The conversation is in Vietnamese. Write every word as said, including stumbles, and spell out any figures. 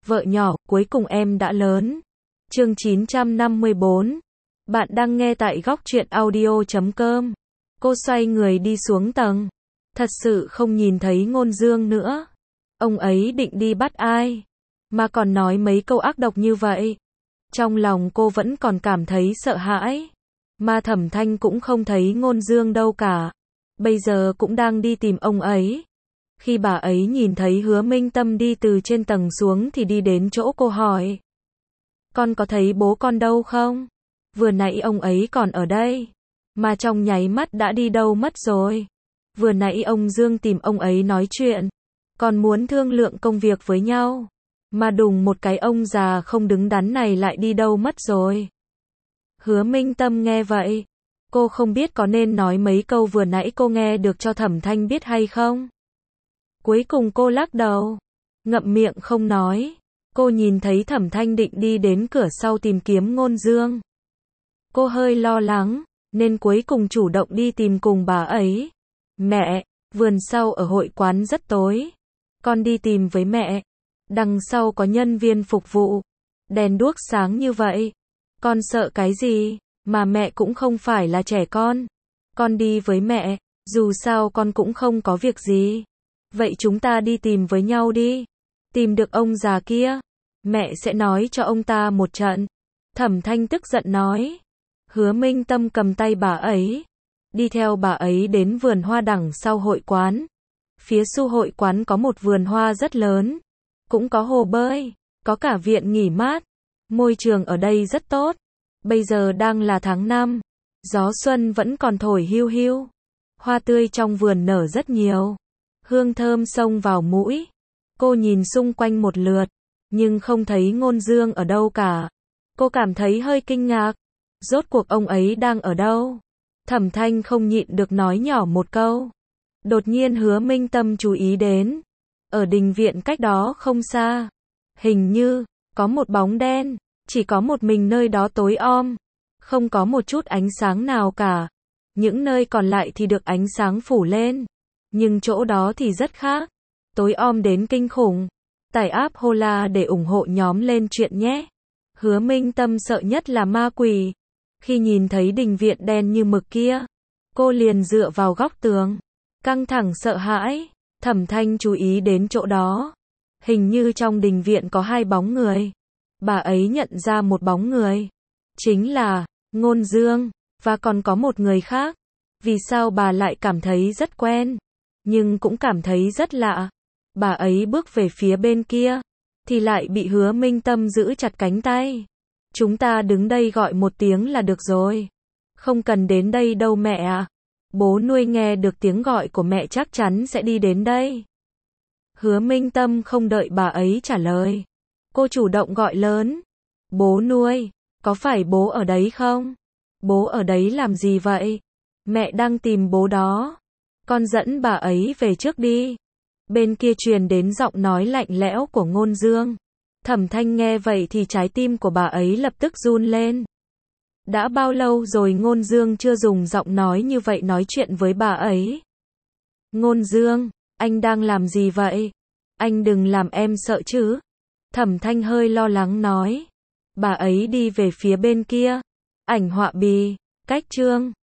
Vợ nhỏ, cuối cùng em đã lớn. Chương chín trăm năm mươi bốn. Bạn đang nghe tại góc truyện audio chấm com. Cô xoay người đi xuống tầng. Thật sự không nhìn thấy Ngôn Dương nữa. Ông ấy định đi bắt ai? Mà còn nói mấy câu ác độc như vậy. Trong lòng cô vẫn còn cảm thấy sợ hãi. Mà Thẩm Thanh cũng không thấy Ngôn Dương đâu cả. Bây giờ cũng đang đi tìm ông ấy. Khi bà ấy nhìn thấy Hứa Minh Tâm đi từ trên tầng xuống thì đi đến chỗ cô hỏi. Con có thấy bố con đâu không? Vừa nãy ông ấy còn ở đây. Mà trong nháy mắt đã đi đâu mất rồi. Vừa nãy ông Dương tìm ông ấy nói chuyện. Còn muốn thương lượng công việc với nhau. Mà đùng một cái ông già không đứng đắn này lại đi đâu mất rồi. Hứa Minh Tâm nghe vậy. Cô không biết có nên nói mấy câu vừa nãy cô nghe được cho Thẩm Thanh biết hay không? Cuối cùng cô lắc đầu. Ngậm miệng không nói. Cô nhìn thấy Thẩm Thanh định đi đến cửa sau tìm kiếm Ngôn Dương. Cô hơi lo lắng, nên cuối cùng chủ động đi tìm cùng bà ấy. Mẹ, vườn sau ở hội quán rất tối. Con đi tìm với mẹ. Đằng sau có nhân viên phục vụ. Đèn đuốc sáng như vậy. Con sợ cái gì? Mà mẹ cũng không phải là trẻ con. Con đi với mẹ, dù sao con cũng không có việc gì. Vậy chúng ta đi tìm với nhau đi. Tìm được ông già kia, mẹ sẽ nói cho ông ta một trận. Thẩm Thanh tức giận nói. Hứa Minh Tâm cầm tay bà ấy. Đi theo bà ấy đến vườn hoa đằng sau hội quán. Phía sau hội quán có một vườn hoa rất lớn. Cũng có hồ bơi, có cả viện nghỉ mát. Môi trường ở đây rất tốt. Bây giờ đang là tháng năm. Gió xuân vẫn còn thổi hiu hiu. Hoa tươi trong vườn nở rất nhiều. Hương thơm xông vào mũi. Cô nhìn xung quanh một lượt. Nhưng không thấy Ngôn Dương ở đâu cả. Cô cảm thấy hơi kinh ngạc. Rốt cuộc ông ấy đang ở đâu? Thẩm Thanh không nhịn được nói nhỏ một câu. Đột nhiên Hứa Minh Tâm chú ý đến. Ở đình viện cách đó không xa. Hình như, có một bóng đen. Chỉ có một mình nơi đó tối om. Không có một chút ánh sáng nào cả. Những nơi còn lại thì được ánh sáng phủ lên. Nhưng chỗ đó thì rất khác. Tối om đến kinh khủng. Tải app Hola để ủng hộ nhóm lên chuyện nhé. Hứa Minh Tâm sợ nhất là ma quỷ. Khi nhìn thấy đình viện đen như mực kia, cô liền dựa vào góc tường. Căng thẳng sợ hãi. Thẩm Thanh chú ý đến chỗ đó. Hình như trong đình viện có hai bóng người. Bà ấy nhận ra một bóng người. Chính là Ngôn Dương. Và còn có một người khác. Vì sao bà lại cảm thấy rất quen? Nhưng cũng cảm thấy rất lạ. Bà ấy bước về phía bên kia. Thì lại bị Hứa Minh Tâm giữ chặt cánh tay. Chúng ta đứng đây gọi một tiếng là được rồi. Không cần đến đây đâu mẹ ạ. Bố nuôi nghe được tiếng gọi của mẹ chắc chắn sẽ đi đến đây. Hứa Minh Tâm không đợi bà ấy trả lời. Cô chủ động gọi lớn. Bố nuôi, có phải bố ở đấy không? Bố ở đấy làm gì vậy? Mẹ đang tìm bố đó. Con dẫn bà ấy về trước đi. Bên kia truyền đến giọng nói lạnh lẽo của Ngôn Dương. Thẩm Thanh nghe vậy thì trái tim của bà ấy lập tức run lên. Đã bao lâu rồi Ngôn Dương chưa dùng giọng nói như vậy nói chuyện với bà ấy? Ngôn Dương, anh đang làm gì vậy? Anh đừng làm em sợ chứ. Thẩm Thanh hơi lo lắng nói. Bà ấy đi về phía bên kia. Ảnh họa bì, cách chương.